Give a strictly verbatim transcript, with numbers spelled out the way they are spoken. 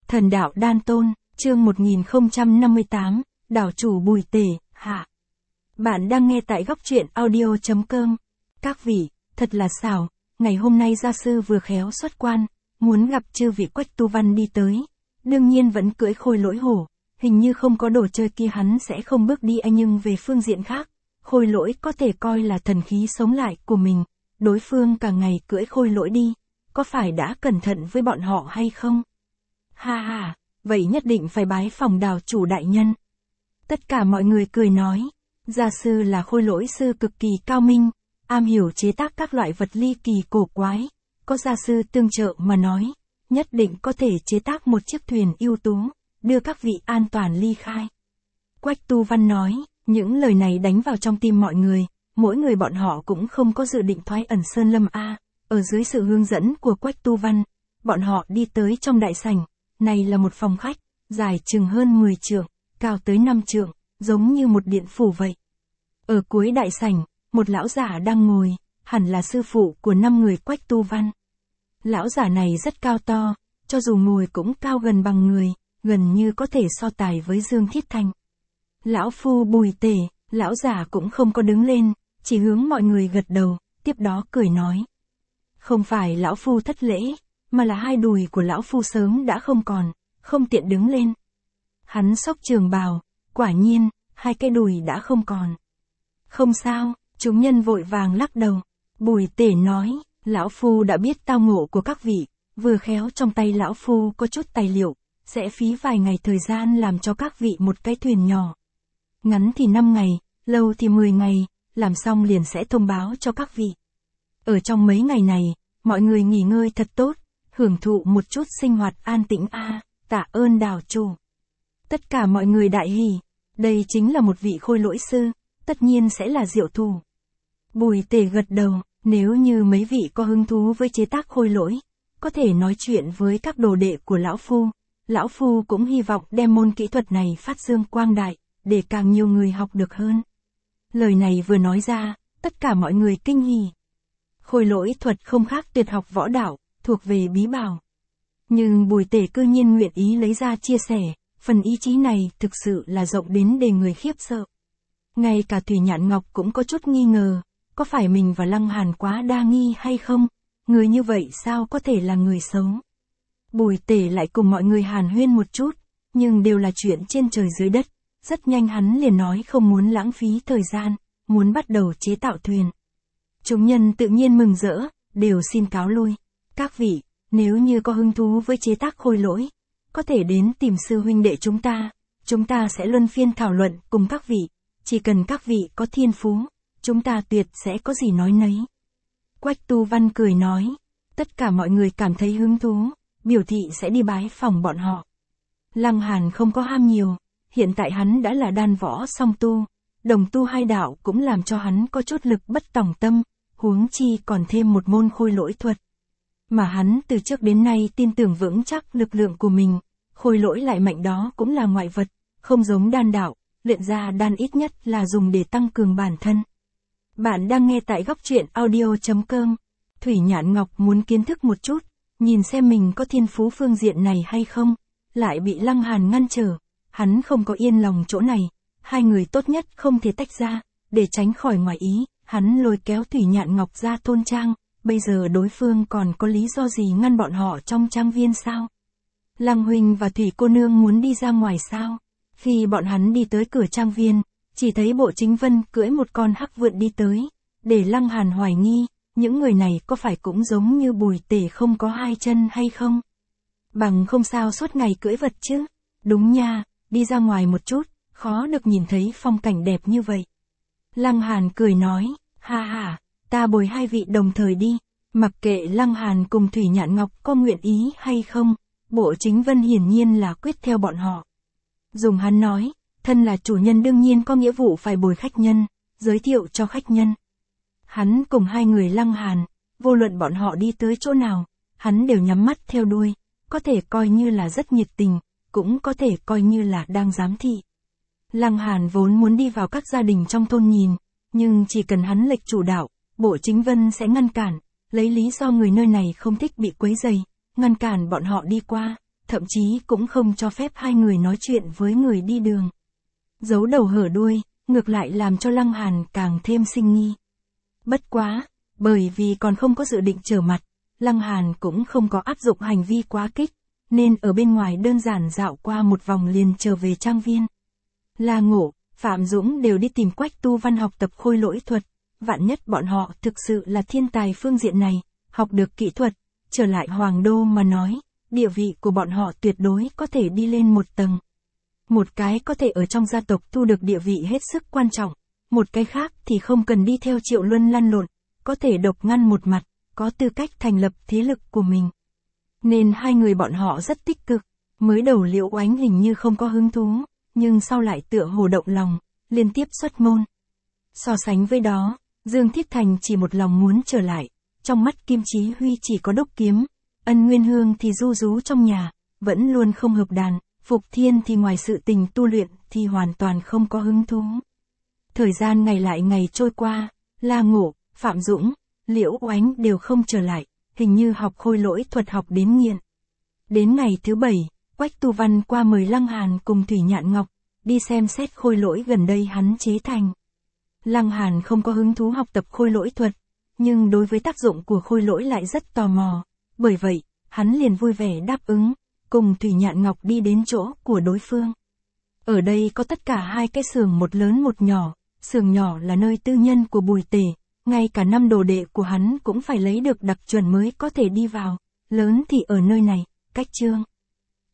Thần đạo Đan Tôn, chương một nghìn không trăm năm mươi tám, đảo chủ Bùi Tề, hạ. Bạn đang nghe tại góc truyện audio chấm com. Các vị, thật là xảo, ngày hôm nay gia sư vừa khéo xuất quan, muốn gặp chư vị Quách Tu Văn đi tới. Đương nhiên vẫn cưỡi khôi lỗi hổ, hình như không có đồ chơi kia hắn sẽ không bước đi anh nhưng về phương diện khác. Khôi lỗi có thể coi là thần khí sống lại của mình, đối phương cả ngày cưỡi khôi lỗi đi, có phải đã cẩn thận với bọn họ hay không? Ha ha, vậy nhất định phải bái phòng đảo chủ đại nhân. Tất cả mọi người cười nói, gia sư là khôi lỗi sư cực kỳ cao minh, am hiểu chế tác các loại vật ly kỳ cổ quái, có gia sư tương trợ mà nói, nhất định có thể chế tác một chiếc thuyền ưu tú, đưa các vị an toàn ly khai. Quách Tu Văn nói, những lời này đánh vào trong tim mọi người, mỗi người bọn họ cũng không có dự định thoái ẩn sơn lâm a. Ở dưới sự hướng dẫn của Quách Tu Văn, bọn họ đi tới trong đại sảnh, này là một phòng khách, dài chừng hơn mười trượng, cao tới năm trượng, giống như một điện phủ vậy. Ở cuối đại sảnh, một lão giả đang ngồi, hẳn là sư phụ của năm người Quách Tu Văn. Lão giả này rất cao to, cho dù ngồi cũng cao gần bằng người, gần như có thể so tài với Dương Thiết Thành. Lão phu Bùi Tề, lão giả cũng không có đứng lên, chỉ hướng mọi người gật đầu, tiếp đó cười nói. Không phải lão phu thất lễ, mà là hai đùi của lão phu sớm đã không còn, không tiện đứng lên. Hắn xốc trường bào, quả nhiên, hai cái đùi đã không còn. Không sao, chúng nhân vội vàng lắc đầu. Bùi Tề nói, lão phu đã biết tao ngộ của các vị, vừa khéo trong tay lão phu có chút tài liệu, sẽ phí vài ngày thời gian làm cho các vị một cái thuyền nhỏ. Ngắn thì năm ngày, lâu thì mười ngày, làm xong liền sẽ thông báo cho các vị. Ở trong mấy ngày này, mọi người nghỉ ngơi thật tốt, hưởng thụ một chút sinh hoạt an tĩnh a, tạ ơn đảo chủ. Tất cả mọi người đại hỉ, đây chính là một vị khôi lỗi sư, tất nhiên sẽ là diệu thủ. Bùi Tề gật đầu, nếu như mấy vị có hứng thú với chế tác khôi lỗi, có thể nói chuyện với các đồ đệ của lão phu, lão phu cũng hy vọng đem môn kỹ thuật này phát dương quang đại, để càng nhiều người học được hơn. Lời này vừa nói ra, tất cả mọi người kinh hỉ. Khôi lỗi thuật không khác tuyệt học võ đạo, thuộc về bí bảo. Nhưng Bùi Tề cư nhiên nguyện ý lấy ra chia sẻ, phần ý chí này thực sự là rộng đến để người khiếp sợ. Ngay cả Thủy Nhạn Ngọc cũng có chút nghi ngờ, có phải mình và Lăng Hàn quá đa nghi hay không? Người như vậy sao có thể là người xấu? Bùi Tề lại cùng mọi người hàn huyên một chút, nhưng đều là chuyện trên trời dưới đất. Rất nhanh hắn liền nói không muốn lãng phí thời gian, muốn bắt đầu chế tạo thuyền. Chúng nhân tự nhiên mừng rỡ, đều xin cáo lui. Các vị, nếu như có hứng thú với chế tác khôi lỗi, có thể đến tìm sư huynh đệ chúng ta, chúng ta sẽ luân phiên thảo luận cùng các vị, chỉ cần các vị có thiên phú, chúng ta tuyệt sẽ có gì nói nấy. Quách Tu Văn cười nói, tất cả mọi người cảm thấy hứng thú, biểu thị sẽ đi bái phòng bọn họ. Lăng Hàn không có ham nhiều, hiện tại hắn đã là đan võ song tu, đồng tu hai đạo cũng làm cho hắn có chút lực bất tòng tâm, huống chi còn thêm một môn khôi lỗi thuật. Mà hắn từ trước đến nay tin tưởng vững chắc lực lượng của mình, khôi lỗi lại mạnh đó cũng là ngoại vật, không giống đan đạo, luyện ra đan ít nhất là dùng để tăng cường bản thân. Bạn đang nghe tại góc truyện audio chấm com. Thủy Nhạn Ngọc muốn kiến thức một chút, nhìn xem mình có thiên phú phương diện này hay không, lại bị Lăng Hàn ngăn trở. Hắn không có yên lòng chỗ này, hai người tốt nhất không thể tách ra, để tránh khỏi ngoài ý, hắn lôi kéo Thủy Nhạn Ngọc ra thôn trang, bây giờ đối phương còn có lý do gì ngăn bọn họ trong trang viên sao? Lăng huynh và Thủy cô nương muốn đi ra ngoài sao? Khi bọn hắn đi tới cửa trang viên, chỉ thấy Bộ Chính Vân cưỡi một con hắc vượn đi tới, để Lăng Hàn hoài nghi, những người này có phải cũng giống như Bùi Tề không có hai chân hay không? Bằng không sao suốt ngày cưỡi vật chứ? Đúng nha. Đi ra ngoài một chút, khó được nhìn thấy phong cảnh đẹp như vậy. Lăng Hàn cười nói, ha ha, ta bồi hai vị đồng thời đi, mặc kệ Lăng Hàn cùng Thủy Nhạn Ngọc có nguyện ý hay không, Bộ Chính Vân hiển nhiên là quyết theo bọn họ. Dùng hắn nói, thân là chủ nhân đương nhiên có nghĩa vụ phải bồi khách nhân, giới thiệu cho khách nhân. Hắn cùng hai người Lăng Hàn, vô luận bọn họ đi tới chỗ nào, hắn đều nhắm mắt theo đuôi, có thể coi như là rất nhiệt tình. Cũng có thể coi như là đang giám thị. Lăng Hàn vốn muốn đi vào các gia đình trong thôn nhìn, nhưng chỉ cần hắn lệch chủ đạo, Bộ Chính Vân sẽ ngăn cản, lấy lý do người nơi này không thích bị quấy rầy, ngăn cản bọn họ đi qua, thậm chí cũng không cho phép hai người nói chuyện với người đi đường. Giấu đầu hở đuôi, ngược lại làm cho Lăng Hàn càng thêm sinh nghi. Bất quá, bởi vì còn không có dự định trở mặt, Lăng Hàn cũng không có áp dụng hành vi quá kích, nên ở bên ngoài đơn giản dạo qua một vòng liền trở về trang viên. La Ngộ, Phạm Dũng đều đi tìm Quách Tu Văn học tập khôi lỗi thuật, vạn nhất bọn họ thực sự là thiên tài phương diện này, học được kỹ thuật, trở lại Hoàng Đô mà nói, địa vị của bọn họ tuyệt đối có thể đi lên một tầng. Một cái có thể ở trong gia tộc thu được địa vị hết sức quan trọng, một cái khác thì không cần đi theo Triệu Luân lăn lộn, có thể độc ngăn một mặt, có tư cách thành lập thế lực của mình. Nên hai người bọn họ rất tích cực, mới đầu Liễu Oánh hình như không có hứng thú, nhưng sau lại tựa hồ động lòng, liên tiếp xuất môn. So sánh với đó, Dương Thiết Thành chỉ một lòng muốn trở lại, trong mắt Kim Chí Huy chỉ có đúc kiếm, Ân Nguyên Hương thì ru rú trong nhà, vẫn luôn không hợp đàn, Phục Thiên thì ngoài sự tình tu luyện thì hoàn toàn không có hứng thú. Thời gian ngày lại ngày trôi qua, La Ngộ, Phạm Dũng, Liễu Oánh đều không trở lại, hình như học khôi lỗi thuật học đến nghiện. Đến ngày thứ bảy, Quách Tu Văn qua mời Lăng Hàn cùng Thủy Nhạn Ngọc, đi xem xét khôi lỗi gần đây hắn chế thành. Lăng Hàn không có hứng thú học tập khôi lỗi thuật, nhưng đối với tác dụng của khôi lỗi lại rất tò mò, bởi vậy, hắn liền vui vẻ đáp ứng, cùng Thủy Nhạn Ngọc đi đến chỗ của đối phương. Ở đây có tất cả hai cái xưởng, một lớn một nhỏ, xưởng nhỏ là nơi tư nhân của Bùi Tề, ngay cả năm đồ đệ của hắn cũng phải lấy được đặc chuẩn mới có thể đi vào, lớn thì ở nơi này, cách Trương